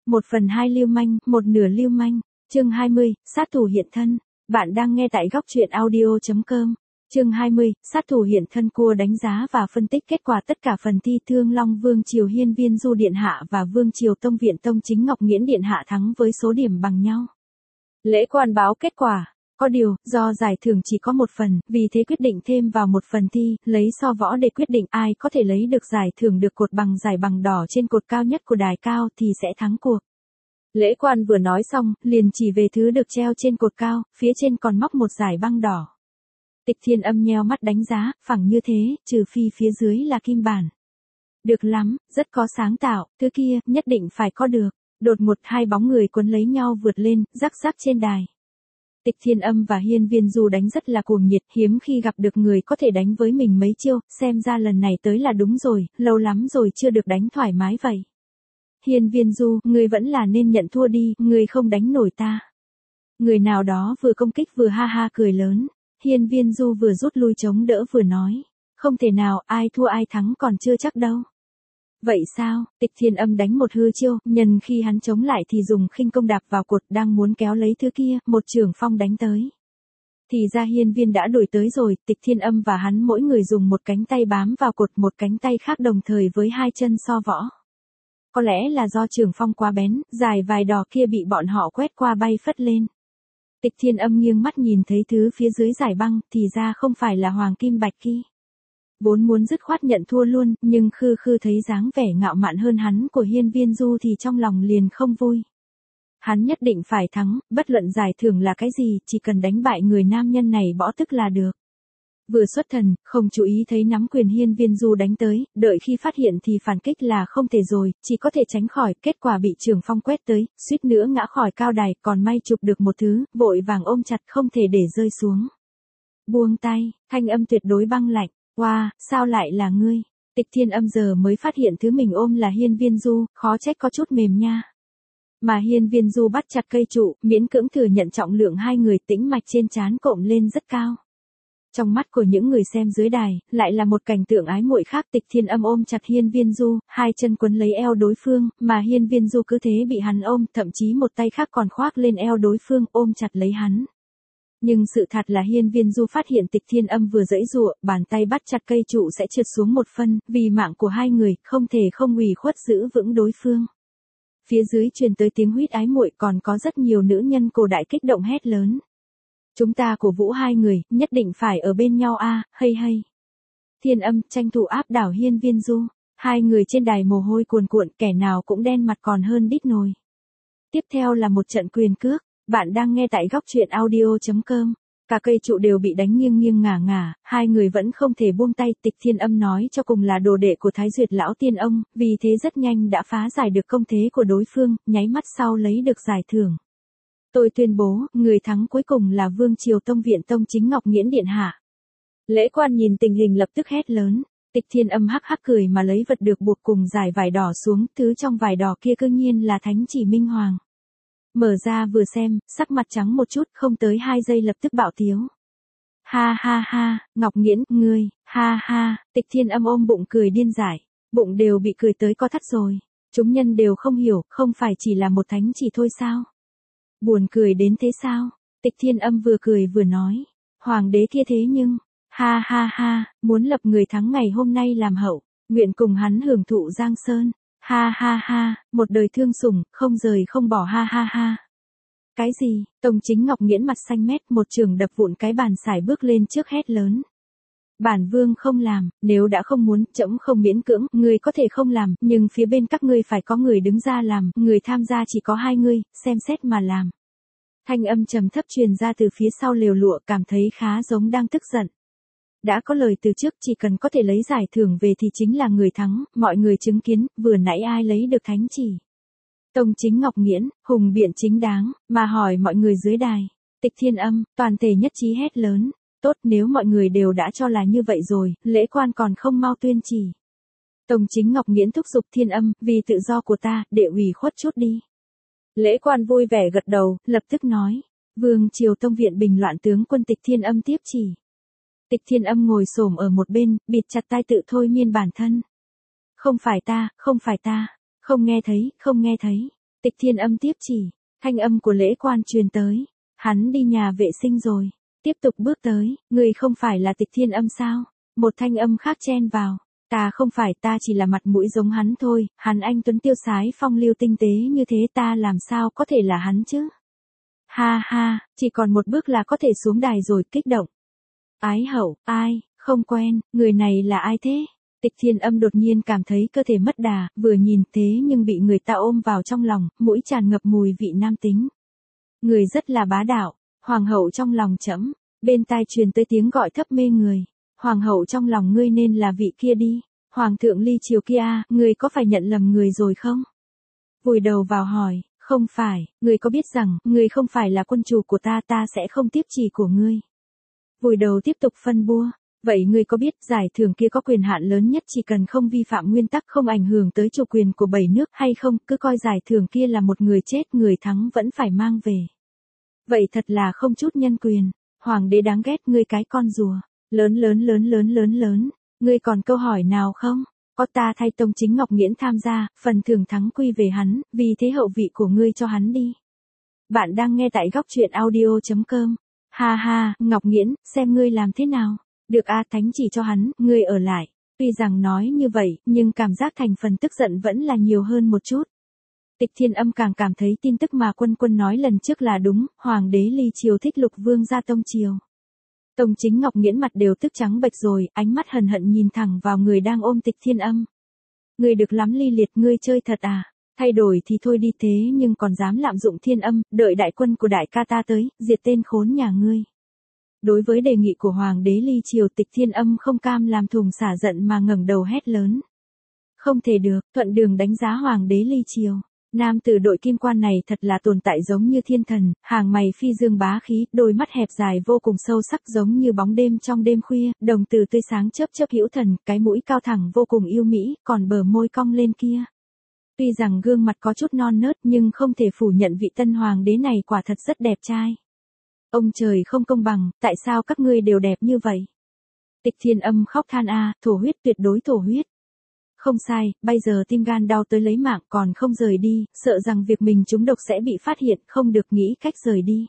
1/2 lưu manh, 1/2 lưu manh. Chương 20, sát thủ hiện thân. Bạn đang nghe tại góc truyện audio.com. Chương 20, sát thủ hiện thân. Cua đánh giá và phân tích kết quả tất cả phần thi Thương Long Vương Triều Hiên Viên Du Điện Hạ và Vương Triều Tông Viện Tông Chính Ngọc Nghiễn Điện Hạ thắng với số điểm bằng nhau. Lễ quan báo kết quả. Có điều, do giải thưởng chỉ có một phần, vì thế quyết định thêm vào một phần thi, lấy so võ để quyết định ai có thể lấy được giải thưởng được cột bằng giải bằng đỏ trên cột cao nhất của đài cao thì sẽ thắng cuộc. Lễ quan vừa nói xong, liền chỉ về thứ được treo trên cột cao, phía trên còn móc một giải băng đỏ. Tịch Thiên Âm nheo mắt đánh giá, phẳng như thế, trừ phi phía dưới là kim bản. Được lắm, rất có sáng tạo, thứ kia, nhất định phải có được. Đột ngột hai bóng người quấn lấy nhau vượt lên, rắc rắc trên đài. Tịch Thiên Âm và Hiên Viên Du đánh rất là cuồng nhiệt, hiếm khi gặp được người có thể đánh với mình mấy chiêu, xem ra lần này tới là đúng rồi, lâu lắm rồi chưa được đánh thoải mái vậy. Hiên Viên Du, ngươi vẫn là nên nhận thua đi, ngươi không đánh nổi ta. Người nào đó vừa công kích vừa ha ha cười lớn, Hiên Viên Du vừa rút lui chống đỡ vừa nói, không thể nào, ai thua ai thắng còn chưa chắc đâu. Vậy sao? Tịch Thiên Âm đánh một hư chiêu, nhân khi hắn chống lại thì dùng khinh công đạp vào cột, đang muốn kéo lấy thứ kia, một chưởng phong đánh tới. Thì ra Hiên Viên đã đuổi tới rồi, Tịch Thiên Âm và hắn mỗi người dùng một cánh tay bám vào cột, một cánh tay khác đồng thời với hai chân so võ. Có lẽ là do chưởng phong quá bén, dài vài đỏ kia bị bọn họ quét qua bay phất lên. Tịch Thiên Âm nghiêng mắt nhìn thấy thứ phía dưới giải băng, thì ra không phải là hoàng kim bạch ki. Vốn muốn dứt khoát nhận thua luôn, nhưng khư khư thấy dáng vẻ ngạo mạn hơn hắn của Hiên Viên Du thì trong lòng liền không vui. Hắn nhất định phải thắng, bất luận giải thưởng là cái gì, chỉ cần đánh bại người nam nhân này bỏ tức là được. Vừa xuất thần, không chú ý thấy nắm quyền Hiên Viên Du đánh tới, đợi khi phát hiện thì phản kích là không thể rồi, chỉ có thể tránh khỏi, kết quả bị chưởng phong quét tới, suýt nữa ngã khỏi cao đài, còn may chụp được một thứ, vội vàng ôm chặt không thể để rơi xuống. Buông tay, thanh âm tuyệt đối băng lạnh. Wow, sao lại là ngươi? Tịch Thiên Âm giờ mới phát hiện thứ mình ôm là Hiên Viên Du, khó trách có chút mềm nha. Mà Hiên Viên Du bắt chặt cây trụ, miễn cưỡng thừa nhận trọng lượng hai người, tĩnh mạch trên trán cộm lên rất cao. Trong mắt của những người xem dưới đài, lại là một cảnh tượng ái muội khác. Tịch Thiên Âm ôm chặt Hiên Viên Du, hai chân quấn lấy eo đối phương, mà Hiên Viên Du cứ thế bị hắn ôm, thậm chí một tay khác còn khoác lên eo đối phương, ôm chặt lấy hắn. Nhưng sự thật là Hiên Viên Du phát hiện Tịch Thiên Âm vừa giãy giụa, bàn tay bắt chặt cây trụ sẽ trượt xuống một phân, vì mạng của hai người, không thể không ủy khuất giữ vững đối phương. Phía dưới truyền tới tiếng huýt ái muội, còn có rất nhiều nữ nhân cổ đại kích động hét lớn. Chúng ta cổ vũ hai người, nhất định phải ở bên nhau a, hay hay. Thiên Âm tranh thủ áp đảo Hiên Viên Du, hai người trên đài mồ hôi cuồn cuộn, kẻ nào cũng đen mặt còn hơn đít nồi. Tiếp theo là một trận quyền cước. Bạn đang nghe tại góc truyện audio.com. Cả cây trụ đều bị đánh nghiêng nghiêng ngả ngả, hai người vẫn không thể buông tay. Tịch Thiên Âm nói cho cùng là đồ đệ của Thái Duyệt lão tiên ông, vì thế rất nhanh đã phá giải được công thế của đối phương, nháy mắt sau lấy được giải thưởng. Tôi tuyên bố, người thắng cuối cùng là Vương Triều Tông Viện Tông Chính Ngọc Nghiễn Điện Hạ. Lễ quan nhìn tình hình lập tức hét lớn. Tịch Thiên Âm hắc hắc cười mà lấy vật được buộc cùng giải vải đỏ xuống, thứ trong vải đỏ kia cương nhiên là thánh chỉ minh hoàng. Mở ra vừa xem, sắc mặt trắng một chút, không tới 2 giây lập tức bạo tiếu. Ha ha ha, Ngọc Nghiễn, ngươi, ha ha, Tịch Thiên Âm ôm bụng cười điên dại, bụng đều bị cười tới co thắt rồi. Chúng nhân đều không hiểu, không phải chỉ là một thánh chỉ thôi sao? Buồn cười đến thế sao? Tịch Thiên Âm vừa cười vừa nói, hoàng đế kia thế nhưng, ha ha ha, muốn lập người thắng ngày hôm nay làm hậu, nguyện cùng hắn hưởng thụ Giang Sơn. Ha ha ha, một đời thương sủng, không rời không bỏ ha ha ha. Cái gì? Tông Chính Ngọc Nghiễn mặt xanh mét, một chưởng đập vụn cái bàn sải bước lên trước hét lớn. Bản vương không làm, nếu đã không muốn, trẫm không miễn cưỡng, người có thể không làm, nhưng phía bên các ngươi phải có người đứng ra làm, người tham gia chỉ có 2 người, xem xét mà làm. Thanh âm trầm thấp truyền ra từ phía sau lều lụa, cảm thấy khá giống đang tức giận. Đã có lời từ trước, chỉ cần có thể lấy giải thưởng về thì chính là người thắng, mọi người chứng kiến, vừa nãy ai lấy được thánh chỉ. Tông Chính Ngọc Nghiễn, hùng biện chính đáng, mà hỏi mọi người dưới đài. Tịch Thiên Âm, toàn thể nhất trí hét lớn. Tốt, nếu mọi người đều đã cho là như vậy rồi, lễ quan còn không mau tuyên chỉ. Tông Chính Ngọc Nghiễn thúc giục Thiên Âm, vì tự do của ta, để ủy khuất chút đi. Lễ quan vui vẻ gật đầu, lập tức nói. Vương Triều Tông Viện bình loạn tướng quân. Tịch Thiên Âm tiếp chỉ. Tịch Thiên Âm ngồi xổm ở một bên, bịt chặt tai tự thôi miên bản thân. Không phải ta, không nghe thấy, không nghe thấy. Tịch Thiên Âm tiếp chỉ, thanh âm của lễ quan truyền tới. Hắn đi nhà vệ sinh rồi. Tiếp tục bước tới, người không phải là Tịch Thiên Âm sao? Một thanh âm khác chen vào. Ta không phải, ta chỉ là mặt mũi giống hắn thôi, hắn anh tuấn tiêu sái phong lưu tinh tế như thế ta làm sao có thể là hắn chứ? Ha ha, chỉ còn một bước là có thể xuống đài rồi, kích động. Ái hậu, ai, không quen, người này là ai thế? Tịch Thiên Âm đột nhiên cảm thấy cơ thể mất đà, vừa nhìn thế nhưng bị người ta ôm vào trong lòng, mũi tràn ngập mùi vị nam tính. Người rất là bá đạo, hoàng hậu trong lòng trẫm, bên tai truyền tới tiếng gọi thấp mê người. Hoàng hậu trong lòng ngươi nên là vị kia đi, hoàng thượng ly triều kia, ngươi có phải nhận lầm người rồi không? Vùi đầu vào hỏi, không phải, ngươi có biết rằng, ngươi không phải là quân chủ của ta, ta sẽ không tiếp chỉ của ngươi. Vùi đầu tiếp tục phân bua, vậy ngươi có biết giải thưởng kia có quyền hạn lớn nhất chỉ cần không vi phạm nguyên tắc không ảnh hưởng tới chủ quyền của 7 nước hay không, cứ coi giải thưởng kia là một người chết người thắng vẫn phải mang về. Vậy thật là không chút nhân quyền, hoàng đế đáng ghét ngươi cái con rùa. Lớn, ngươi còn câu hỏi nào không? Có ta thay Tông Chính Ngọc Nghiễn tham gia, phần thưởng thắng quy về hắn, vì thế hậu vị của ngươi cho hắn đi. Bạn đang nghe tại góc truyện audio.com. Ha ha, Ngọc Nghiễn, xem ngươi làm thế nào. Được a, thánh chỉ cho hắn, ngươi ở lại. Tuy rằng nói như vậy, nhưng cảm giác thành phần tức giận vẫn là nhiều hơn một chút. Tịch Thiên Âm càng cảm thấy tin tức mà Quân Quân nói lần trước là đúng, hoàng đế ly triều thích Lục Vương gia Tông triều. Tông Chính Ngọc Nghiễn mặt đều tức trắng bệch rồi, ánh mắt hờn hận nhìn thẳng vào người đang ôm Tịch Thiên Âm. Ngươi được lắm Ly Liệt, ngươi chơi thật à? Thay đổi thì thôi đi thế nhưng còn dám lạm dụng Thiên Âm, đợi đại quân của đại ca ta tới, diệt tên khốn nhà ngươi. Đối với đề nghị của hoàng đế ly triều, Tịch Thiên Âm không cam làm thùng xả giận mà ngẩng đầu hét lớn. Không thể được, thuận đường đánh giá hoàng đế ly triều. Nam tử đội kim quan này thật là tồn tại giống như thiên thần, hàng mày phi dương bá khí, đôi mắt hẹp dài vô cùng sâu sắc giống như bóng đêm trong đêm khuya, đồng tử tươi sáng chớp chớp hữu thần, cái mũi cao thẳng vô cùng yêu mỹ, còn bờ môi cong lên kia. Tuy rằng gương mặt có chút non nớt nhưng không thể phủ nhận vị tân hoàng đế này quả thật rất đẹp trai. Ông trời không công bằng, tại sao các ngươi đều đẹp như vậy? Tịch Thiên Âm khóc than thổ huyết, tuyệt đối thổ huyết. Không sai, bây giờ tim gan đau tới lấy mạng còn không rời đi, sợ rằng việc mình trúng độc sẽ bị phát hiện, không được nghĩ cách rời đi.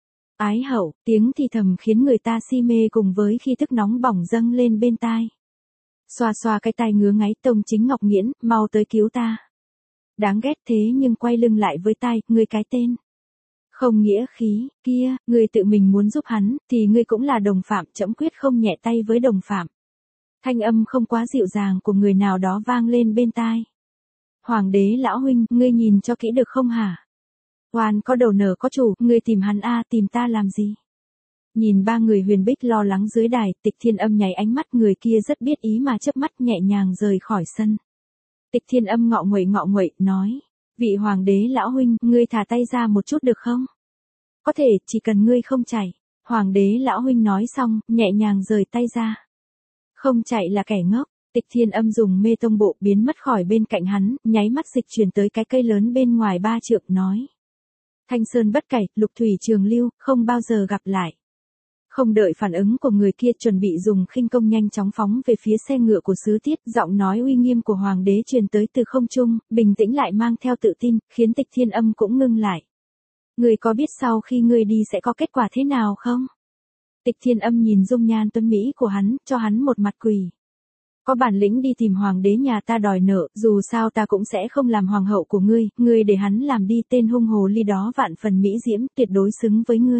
Ái hậu, tiếng thì thầm khiến người ta si mê cùng với khi thức nóng bỏng dâng lên bên tai. Xoa xoa cái tai ngứa ngáy, Tông Chính Ngọc Nghiễn, mau tới cứu ta. Đáng ghét thế nhưng quay lưng lại với tai, ngươi cái tên. Không nghĩa khí, kia, ngươi tự mình muốn giúp hắn, thì ngươi cũng là đồng phạm, trẫm quyết không nhẹ tay với đồng phạm. Thanh âm không quá dịu dàng của người nào đó vang lên bên tai. Hoàng đế lão huynh, ngươi nhìn cho kỹ được không hả? Oan có đầu nở có chủ, ngươi tìm hắn tìm ta làm gì? Nhìn ba người huyền bích lo lắng dưới đài, Tịch Thiên Âm nháy ánh mắt, người kia rất biết ý mà chớp mắt nhẹ nhàng rời khỏi sân. Tịch Thiên Âm ngọ nguậy, nói. Vị hoàng đế lão huynh, ngươi thả tay ra một chút được không? Có thể, chỉ cần ngươi không chạy. Hoàng đế lão huynh nói xong, nhẹ nhàng rời tay ra. Không chạy là kẻ ngốc. Tịch Thiên Âm dùng mê tông bộ biến mất khỏi bên cạnh hắn, nháy mắt dịch chuyển tới cái cây lớn bên ngoài 3 trượng nói. Thanh sơn bất cải, lục thủy trường lưu, không bao giờ gặp lại. Không đợi phản ứng của người kia, chuẩn bị dùng khinh công nhanh chóng phóng về phía xe ngựa của Sứ Tiết, giọng nói uy nghiêm của hoàng đế truyền tới từ không trung, bình tĩnh lại mang theo tự tin, khiến Tịch Thiên Âm cũng ngưng lại. Ngươi có biết sau khi ngươi đi sẽ có kết quả thế nào không? Tịch Thiên Âm nhìn dung nhan tuấn mỹ của hắn, cho hắn một mặt quỳ. Có bản lĩnh đi tìm hoàng đế nhà ta đòi nợ, dù sao ta cũng sẽ không làm hoàng hậu của ngươi, ngươi để hắn làm đi, tên hung hồ ly đó vạn phần mỹ diễm, tuyệt đối xứng với ngươi.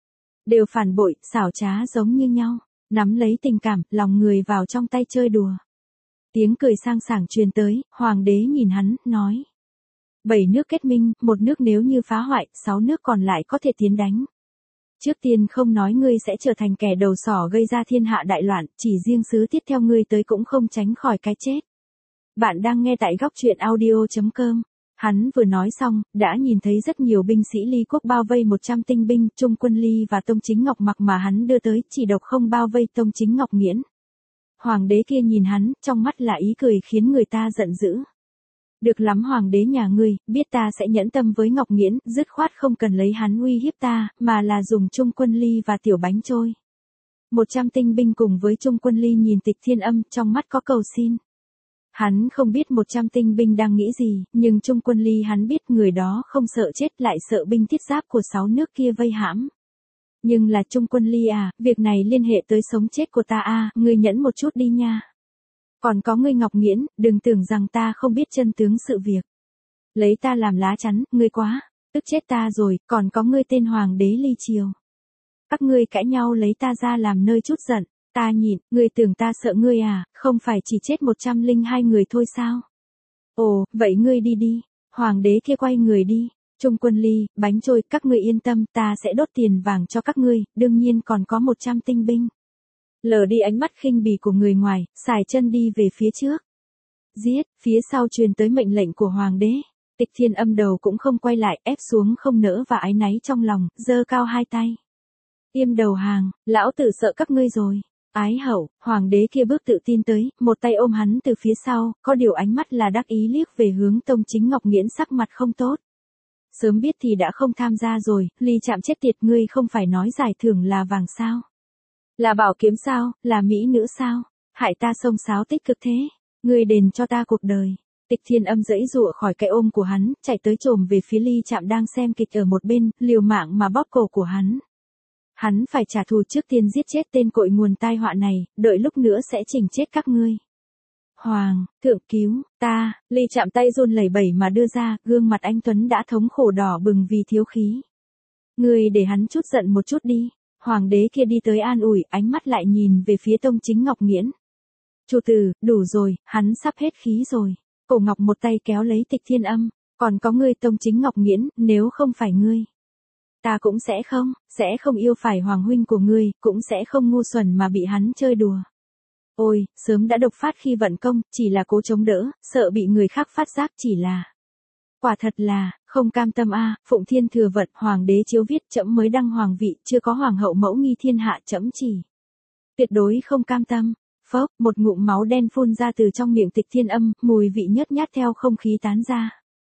Đều phản bội, xảo trá giống như nhau, nắm lấy tình cảm, lòng người vào trong tay chơi đùa. Tiếng cười sang sảng truyền tới, hoàng đế nhìn hắn, nói. 7 nước kết minh, một nước nếu như phá hoại, 6 nước còn lại có thể tiến đánh. Trước tiên không nói ngươi sẽ trở thành kẻ đầu sỏ gây ra thiên hạ đại loạn, chỉ riêng Sứ Tiết theo ngươi tới cũng không tránh khỏi cái chết. Bạn đang nghe tại góc truyện audio.com. Hắn vừa nói xong, đã nhìn thấy rất nhiều binh sĩ Ly quốc bao vây 100 tinh binh, Trung quân Ly và Tông Chính Ngọc Mặc mà hắn đưa tới, chỉ độc không bao vây Tông Chính Ngọc Nghiễn. Hoàng đế kia nhìn hắn, trong mắt là ý cười khiến người ta giận dữ. Được lắm hoàng đế nhà ngươi, biết ta sẽ nhẫn tâm với Ngọc Nghiễn, dứt khoát không cần lấy hắn uy hiếp ta, mà là dùng Trung quân Ly và tiểu bánh trôi. 100 tinh binh cùng với Trung quân Ly nhìn Tịch Thiên Âm, trong mắt có cầu xin. Hắn không biết 100 tinh binh đang nghĩ gì, nhưng Trung Quân Ly hắn biết người đó không sợ chết lại sợ binh thiết giáp của 6 nước kia vây hãm. Nhưng là Trung Quân Ly à, việc này liên hệ tới sống chết của ta à, ngươi nhẫn một chút đi nha. Còn có ngươi Ngọc Nghiễn, đừng tưởng rằng ta không biết chân tướng sự việc. Lấy ta làm lá chắn, ngươi quá, tức chết ta rồi, còn có ngươi tên Hoàng đế Ly Triều. Các ngươi cãi nhau lấy ta ra làm nơi chút giận, ta nhịn, ngươi tưởng ta sợ ngươi à, không phải chỉ chết 102 người thôi sao? Ồ, vậy ngươi đi đi, Hoàng đế kia quay người đi. Trung Quân Ly, bánh trôi, các ngươi yên tâm, ta sẽ đốt tiền vàng cho các ngươi, đương nhiên còn có 100 tinh binh. Lờ đi ánh mắt khinh bỉ của người ngoài, xài chân đi về phía trước. Giết, phía sau truyền tới mệnh lệnh của Hoàng đế. Tịch Thiên Âm đầu cũng không quay lại, ép xuống không nỡ và áy náy trong lòng, giơ cao hai tay. Im đầu hàng, lão tử sợ các ngươi rồi. Ái hậu, Hoàng đế kia bước tự tin tới, một tay ôm hắn từ phía sau, có điều ánh mắt là đắc ý liếc về hướng Tông Chính Ngọc Nghiễn sắc mặt không tốt. Sớm biết thì đã không tham gia rồi, Ly Trạm chết tiệt, ngươi không phải nói giải thưởng là vàng sao? Là bảo kiếm sao, là mỹ nữ sao? Hại ta xông xáo tích cực thế, ngươi đền cho ta cuộc đời. Tịch Thiên Âm giãy giụa khỏi cái ôm của hắn, chạy tới chồm về phía Ly Trạm đang xem kịch ở một bên, liều mạng mà bóp cổ của hắn. Hắn phải trả thù trước tiên giết chết tên cội nguồn tai họa này, đợi lúc nữa sẽ chỉnh chết các ngươi. Hoàng, thượng cứu, ta, Ly Trạm tay run lẩy bẩy mà đưa ra, gương mặt anh Tuấn đã thống khổ đỏ bừng vì thiếu khí. Ngươi để hắn chút giận một chút đi. Hoàng đế kia đi tới an ủi, ánh mắt lại nhìn về phía Tông Chính Ngọc Nghiễn. Chủ tử, đủ rồi, hắn sắp hết khí rồi. Cổ Ngọc một tay kéo lấy Tịch Thiên Âm, còn có ngươi Tông Chính Ngọc Nghiễn, nếu không phải ngươi, ta cũng sẽ không yêu phải hoàng huynh của ngươi, cũng sẽ không ngu xuẩn mà bị hắn chơi đùa. Ôi, sớm đã độc phát khi vận công, chỉ là cố chống đỡ, sợ bị người khác phát giác chỉ là. Quả thật là, không cam tâm a. Phụng Thiên Thừa Vận, Hoàng đế chiếu viết trẫm mới đăng hoàng vị, chưa có hoàng hậu mẫu nghi thiên hạ, trẫm chỉ. Tuyệt đối không cam tâm. Phốc, một ngụm máu đen phun ra từ trong miệng Tịch Thiên Âm, mùi vị nhớt nhát theo không khí tán ra.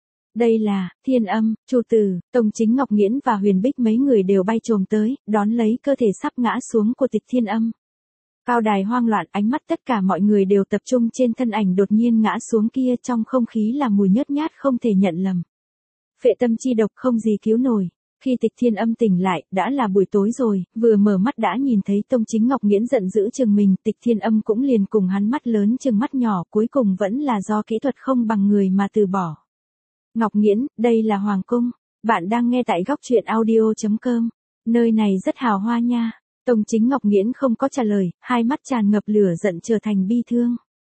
Đây là, Thiên Âm, chủ tử, Tông Chính Ngọc Nghiễn và Huyền Bích mấy người đều bay chồm tới, đón lấy cơ thể sắp ngã xuống của Tịch Thiên Âm. Cao đài hoang loạn, ánh mắt tất cả mọi người đều tập trung trên thân ảnh đột nhiên ngã xuống kia, trong không khí là mùi nhớt nhát không thể nhận lầm. Phệ tâm chi độc không gì cứu nổi. Khi Tịch Thiên Âm tỉnh lại, đã là buổi tối rồi, vừa mở mắt đã nhìn thấy Tông Chính Ngọc Nghiễn giận dữ chừng mình, Tịch Thiên Âm cũng liền cùng hắn mắt lớn chừng mắt nhỏ, cuối cùng vẫn là do kỹ thuật không bằng người mà từ bỏ. Ngọc Nghiễn, đây là Hoàng Cung, bạn đang nghe tại góc truyện audio.com, nơi này rất hào hoa nha. Tông Chính Ngọc Nghiễn không có trả lời, hai mắt tràn ngập lửa giận trở thành bi thương.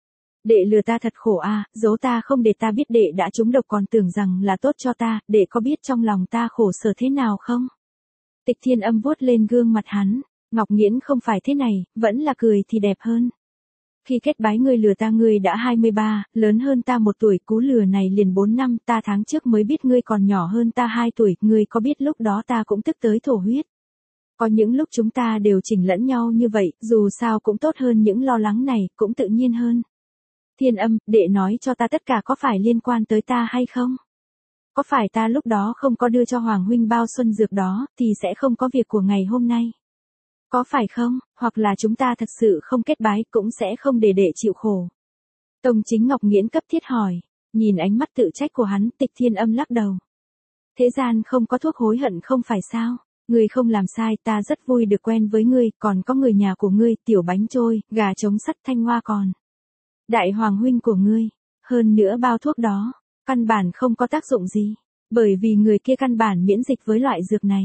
Đệ lừa ta thật khổ a, giấu ta không để ta biết đệ đã trúng độc còn tưởng rằng là tốt cho ta, đệ có biết trong lòng ta khổ sở thế nào không? Tịch Thiên Âm vuốt lên gương mặt hắn, Ngọc Nghiễn không phải thế này, vẫn là cười thì đẹp hơn. Khi kết bái ngươi lừa ta ngươi đã 23, lớn hơn ta 1 tuổi, cú lừa này liền 4 năm, ta tháng trước mới biết ngươi còn nhỏ hơn ta 2 tuổi, ngươi có biết lúc đó ta cũng tức tới thổ huyết. Có những lúc chúng ta đều chỉnh lẫn nhau như vậy, dù sao cũng tốt hơn những lo lắng này, cũng tự nhiên hơn. Thiên Âm, đệ nói cho ta tất cả có phải liên quan tới ta hay không? Có phải ta lúc đó không có đưa cho Hoàng huynh bao xuân dược đó, thì sẽ không có việc của ngày hôm nay? Có phải không, hoặc là chúng ta thật sự không kết bái, cũng sẽ không để đệ chịu khổ? Tông Chính Ngọc Nghiễn cấp thiết hỏi, nhìn ánh mắt tự trách của hắn, Tịch Thiên Âm lắc đầu. Thế gian không có thuốc hối hận không phải sao? Ngươi không làm sai, ta rất vui được quen với ngươi, còn có người nhà của ngươi, tiểu bánh trôi, gà trống sắt Thanh Hoa còn. Đại hoàng huynh của ngươi, hơn nữa bao thuốc đó, căn bản không có tác dụng gì, bởi vì người kia căn bản miễn dịch với loại dược này.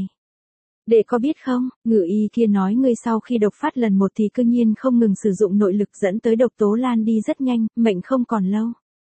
Đệ có biết không, ngự y kia nói ngươi sau khi độc phát lần 1 thì cư nhiên không ngừng sử dụng nội lực dẫn tới độc tố lan đi rất nhanh, mệnh không còn lâu.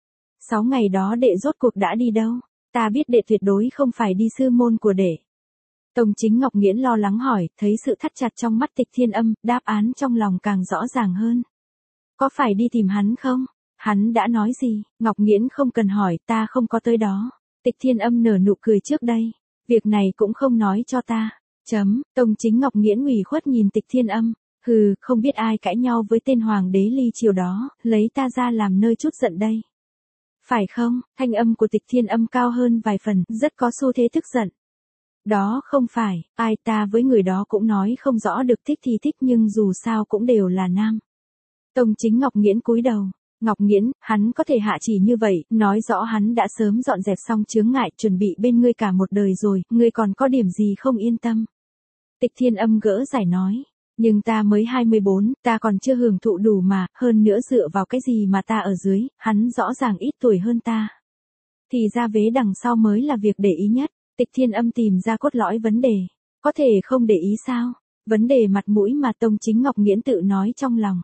6 ngày đó đệ rốt cuộc đã đi đâu? Ta biết đệ tuyệt đối không phải đi sư môn của đệ. Tông Chính Ngọc Nghiễn lo lắng hỏi, thấy sự thắt chặt trong mắt Tịch Thiên Âm, đáp án trong lòng càng rõ ràng hơn. Có phải đi tìm hắn không? Hắn đã nói gì? Ngọc Nghiễn không cần hỏi, ta không có tới đó. Tịch Thiên Âm nở nụ cười trước đây. Việc này cũng không nói cho ta. Tông Chính Ngọc Nghiễn ủy khuất nhìn Tịch Thiên Âm. Hừ, không biết ai cãi nhau với tên Hoàng đế Ly Triều đó, lấy ta ra làm nơi chút giận đây. Phải không? Thanh âm của Tịch Thiên Âm cao hơn vài phần, rất có xu thế tức giận. Đó không phải, ai ta với người đó cũng nói không rõ được, thích thì thích nhưng dù sao cũng đều là nam. Tông Chính Ngọc Nghiễn cúi đầu, Ngọc Nghiễn, hắn có thể hạ chỉ như vậy, nói rõ hắn đã sớm dọn dẹp xong chướng ngại, chuẩn bị bên ngươi cả một đời rồi, ngươi còn có điểm gì không yên tâm. Tịch Thiên Âm gỡ giải nói, nhưng ta mới 24, ta còn chưa hưởng thụ đủ mà, hơn nữa dựa vào cái gì mà ta ở dưới, hắn rõ ràng ít tuổi hơn ta. Thì ra vế đằng sau mới là việc để ý nhất. Tịch Thiên Âm tìm ra cốt lõi vấn đề, có thể không để ý sao? Vấn đề mặt mũi mà Tông Chính Ngọc Nghiễn tự nói trong lòng.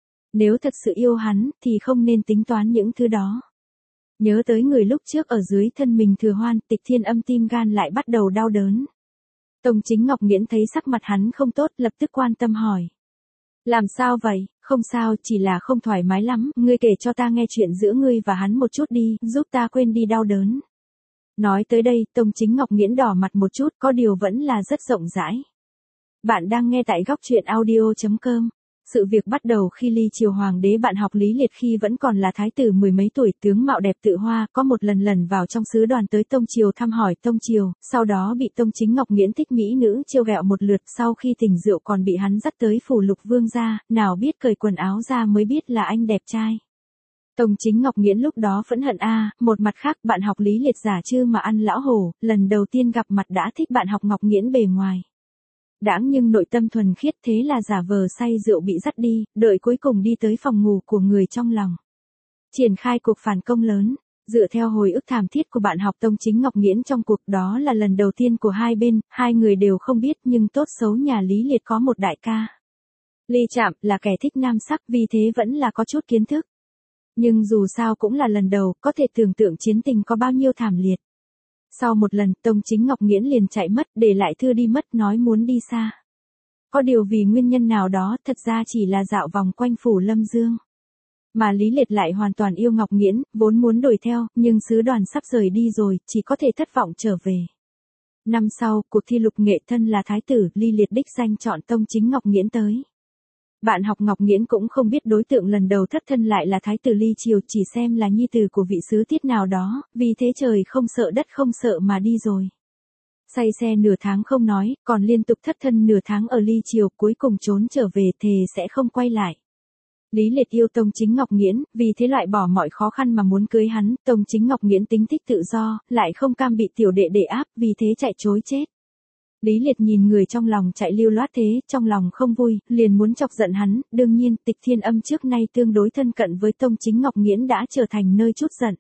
Nếu thật sự yêu hắn, thì không nên tính toán những thứ đó. Nhớ tới người lúc trước ở dưới thân mình Thừa Hoan, Tịch Thiên Âm tim gan lại bắt đầu đau đớn. Tông Chính Ngọc Nghiễn thấy sắc mặt hắn không tốt, lập tức quan tâm hỏi. Làm sao vậy? Không sao, chỉ là không thoải mái lắm, ngươi kể cho ta nghe chuyện giữa ngươi và hắn một chút đi, giúp ta quên đi đau đớn. Nói tới đây, Tông Chính Ngọc Nghiễn đỏ mặt một chút, có điều vẫn là rất rộng rãi. Bạn đang nghe tại góc truyện audio.com. Sự việc bắt đầu khi ly triều hoàng đế bạn học Lý Liệt khi vẫn còn là thái tử mười mấy tuổi, tướng mạo đẹp tự hoa, có một lần vào trong sứ đoàn tới Tông Triều thăm hỏi Tông Triều, sau đó bị Tông Chính Ngọc Nghiễn thích mỹ nữ trêu ghẹo một lượt, sau khi tỉnh rượu còn bị hắn dắt tới phủ Lục Vương gia, nào biết cởi quần áo ra mới biết là anh đẹp trai. Tông Chính Ngọc Nghiễn lúc đó phẫn hận một mặt khác bạn học Lý Liệt giả chư mà ăn lão hổ, lần đầu tiên gặp mặt đã thích bạn học Ngọc Nghiễn bề ngoài. Đãng nhưng nội tâm thuần khiết, thế là giả vờ say rượu bị dắt đi, đợi cuối cùng đi tới phòng ngủ của người trong lòng. Triển khai cuộc phản công lớn, dựa theo hồi ức thảm thiết của bạn học Tông Chính Ngọc Nghiễn trong cuộc đó là lần đầu tiên của hai bên, hai người đều không biết nhưng tốt xấu nhà Lý Liệt có một đại ca. Ly Trạm là kẻ thích nam sắc vì thế vẫn là có chút kiến thức. Nhưng dù sao cũng là lần đầu, có thể tưởng tượng chiến tình có bao nhiêu thảm liệt. Sau một lần, Tông Chính Ngọc Nghiễn liền chạy mất, để lại thư đi mất nói muốn đi xa. Có điều vì nguyên nhân nào đó, thật ra chỉ là dạo vòng quanh phủ Lâm Dương. Mà Lý Liệt lại hoàn toàn yêu Ngọc Nghiễn, vốn muốn đuổi theo, nhưng sứ đoàn sắp rời đi rồi, chỉ có thể thất vọng trở về. Năm sau, cuộc thi lục nghệ thân là thái tử, Lý Liệt đích danh chọn Tông Chính Ngọc Nghiễn tới. Bạn học Ngọc Nghiễn cũng không biết đối tượng lần đầu thất thân lại là thái tử ly triều, chỉ xem là nhi tử của vị sứ tiết nào đó, vì thế trời không sợ đất không sợ mà đi rồi. Say xe nửa tháng không nói, còn liên tục thất thân nửa tháng ở ly triều, cuối cùng trốn trở về thề sẽ không quay lại. Lý Liệt yêu Tông Chính Ngọc Nghiễn, vì thế loại bỏ mọi khó khăn mà muốn cưới hắn, Tông Chính Ngọc Nghiễn tính thích tự do, lại không cam bị tiểu đệ để áp, vì thế chạy trối chết. Lý Liệt nhìn người trong lòng chạy lưu loát thế, trong lòng không vui, liền muốn chọc giận hắn, đương nhiên, Tịch Thiên Âm trước nay tương đối thân cận với Tông Chính Ngọc Nghiễn đã trở thành nơi chút giận.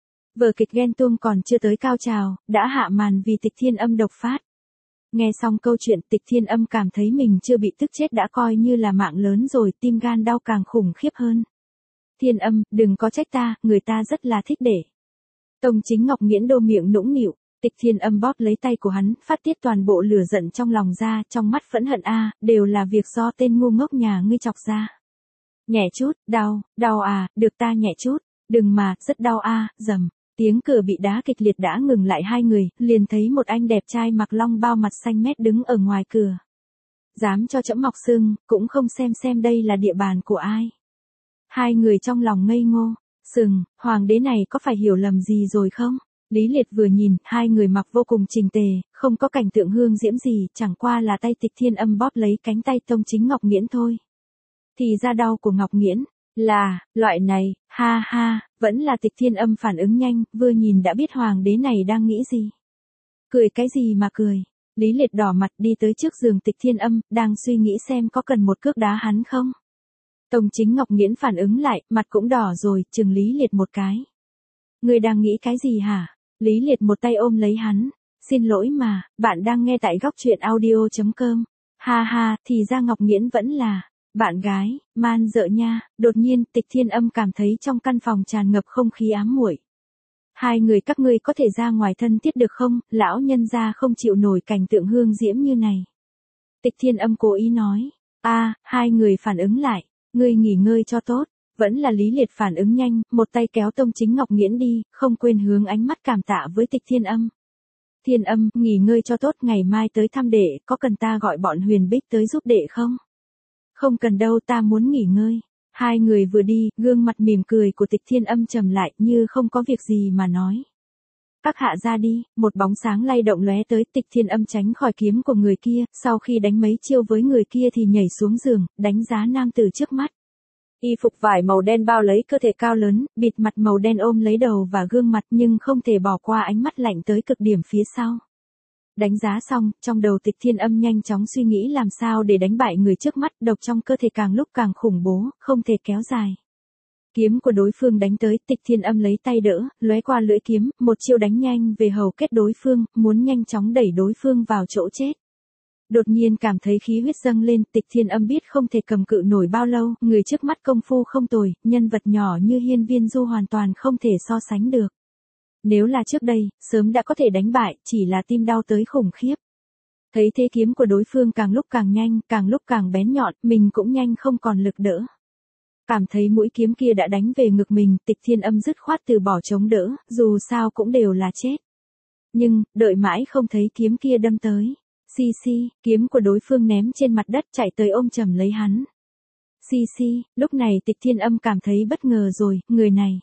Vở kịch ghen tuông còn chưa tới cao trào, đã hạ màn vì Tịch Thiên Âm độc phát. Nghe xong câu chuyện, Tịch Thiên Âm cảm thấy mình chưa bị tức chết đã coi như là mạng lớn rồi, tim gan đau càng khủng khiếp hơn. Thiên Âm, đừng có trách ta, người ta rất là thích để. Tông Chính Ngọc Nghiễn đô miệng nũng nịu. Tịch Thiên Âm bóp lấy tay của hắn, phát tiết toàn bộ lửa giận trong lòng ra, trong mắt phẫn hận đều là việc do tên ngu ngốc nhà ngươi chọc ra. Nhẹ chút, đau được ta nhẹ chút, đừng mà, rất đau dầm. Tiếng cửa bị đá kịch liệt đã ngừng lại hai người, liền thấy một anh đẹp trai mặc long bao mặt xanh mét đứng ở ngoài cửa. Dám cho trẫm mọc xương, cũng không xem đây là địa bàn của ai. Hai người trong lòng ngây ngô, hoàng đế này có phải hiểu lầm gì rồi không? Lý Liệt vừa nhìn, hai người mặc vô cùng chỉnh tề, không có cảnh tượng hương diễm gì, chẳng qua là tay Tịch Thiên Âm bóp lấy cánh tay Tông Chính Ngọc Nghiễn thôi. Thì ra đau của Ngọc Nghiễn là loại này, vẫn là Tịch Thiên Âm phản ứng nhanh, vừa nhìn đã biết hoàng đế này đang nghĩ gì. Cười cái gì mà cười? Lý Liệt đỏ mặt đi tới trước giường Tịch Thiên Âm, đang suy nghĩ xem có cần một cước đá hắn không. Tông Chính Ngọc Nghiễn phản ứng lại, mặt cũng đỏ rồi, chừng Lý Liệt một cái. Ngươi đang nghĩ cái gì hả? Lý Liệt một tay ôm lấy hắn. Xin lỗi mà, bạn đang nghe tại góc truyện audio.com. Thì ra Ngọc Nghiễn vẫn là bạn gái, man dợ nha. Đột nhiên, Tịch Thiên Âm cảm thấy trong căn phòng tràn ngập không khí ám muội. Hai người các ngươi có thể ra ngoài thân thiết được không? Lão nhân gia không chịu nổi cảnh tượng hương diễm như này. Tịch Thiên Âm cố ý nói. Hai người phản ứng lại. Ngươi nghỉ ngơi cho tốt. Vẫn là Lý Liệt phản ứng nhanh, một tay kéo Tông Chính Ngọc Nghiễn đi, không quên hướng ánh mắt cảm tạ với Tịch Thiên Âm. Thiên Âm, nghỉ ngơi cho tốt, ngày mai tới thăm đệ, có cần ta gọi bọn Huyền Bích tới giúp đệ không? Không cần đâu, ta muốn nghỉ ngơi. Hai người vừa đi, gương mặt mỉm cười của Tịch Thiên Âm trầm lại, như không có việc gì mà nói. Các hạ ra đi, một bóng sáng lay động lóe tới, Tịch Thiên Âm tránh khỏi kiếm của người kia, sau khi đánh mấy chiêu với người kia thì nhảy xuống giường, đánh giá nam tử trước mắt. Y phục vải màu đen bao lấy cơ thể cao lớn, bịt mặt màu đen ôm lấy đầu và gương mặt nhưng không thể bỏ qua ánh mắt lạnh tới cực điểm phía sau. Đánh giá xong, trong đầu Tịch Thiên Âm nhanh chóng suy nghĩ làm sao để đánh bại người trước mắt, độc trong cơ thể càng lúc càng khủng bố, không thể kéo dài. Kiếm của đối phương đánh tới, Tịch Thiên Âm lấy tay đỡ, lóe qua lưỡi kiếm, một chiêu đánh nhanh về hầu kết đối phương, muốn nhanh chóng đẩy đối phương vào chỗ chết. Đột nhiên cảm thấy khí huyết dâng lên, Tịch Thiên Âm biết không thể cầm cự nổi bao lâu, người trước mắt công phu không tồi, nhân vật nhỏ như Hiên Viên Du hoàn toàn không thể so sánh được. Nếu là trước đây, sớm đã có thể đánh bại, chỉ là tim đau tới khủng khiếp. Thấy thế kiếm của đối phương càng lúc càng nhanh, càng lúc càng bén nhọn, mình cũng nhanh không còn lực đỡ. Cảm thấy mũi kiếm kia đã đánh về ngực mình, Tịch Thiên Âm dứt khoát từ bỏ chống đỡ, dù sao cũng đều là chết. Nhưng, đợi mãi không thấy kiếm kia đâm tới. Xì xì, kiếm của đối phương ném trên mặt đất chạy tới ôm chầm lấy hắn. Xì xì, lúc này Tịch Thiên Âm cảm thấy bất ngờ rồi, người này.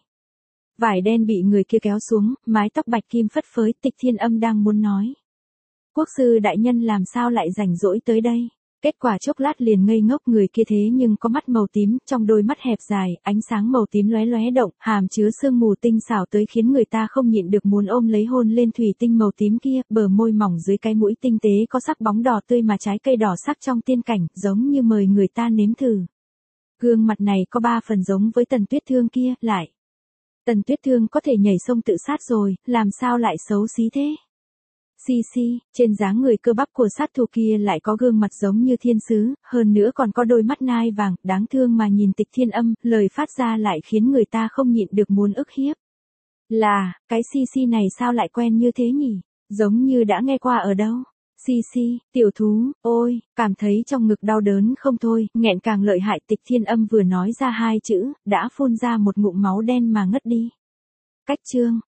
Vải đen bị người kia kéo xuống, mái tóc bạch kim phất phới, Tịch Thiên Âm đang muốn nói. Quốc sư đại nhân làm sao lại rảnh rỗi tới đây? Kết quả chốc lát liền ngây ngốc, người kia thế nhưng có mắt màu tím, trong đôi mắt hẹp dài, ánh sáng màu tím lóe lóe động, hàm chứa sương mù tinh xảo tới khiến người ta không nhịn được muốn ôm lấy hôn lên thủy tinh màu tím kia, bờ môi mỏng dưới cái mũi tinh tế có sắc bóng đỏ tươi mà trái cây đỏ sắc trong tiên cảnh, giống như mời người ta nếm thử. Gương mặt này có 3 phần giống với Tần Tuyết Thương kia, lại. Tần Tuyết Thương có thể nhảy sông tự sát rồi, làm sao lại xấu xí thế? Xì xì, trên dáng người cơ bắp của sát thủ kia lại có gương mặt giống như thiên sứ, hơn nữa còn có đôi mắt nai vàng, đáng thương mà nhìn Tịch Thiên Âm, lời phát ra lại khiến người ta không nhịn được muốn ức hiếp. Là, cái xì xì này sao lại quen như thế nhỉ? Giống như đã nghe qua ở đâu? Xì xì, tiểu thú, ôi, cảm thấy trong ngực đau đớn không thôi, nghẹn càng lợi hại. Tịch Thiên Âm vừa nói ra 2 chữ, đã phun ra một ngụm máu đen mà ngất đi. Cách chương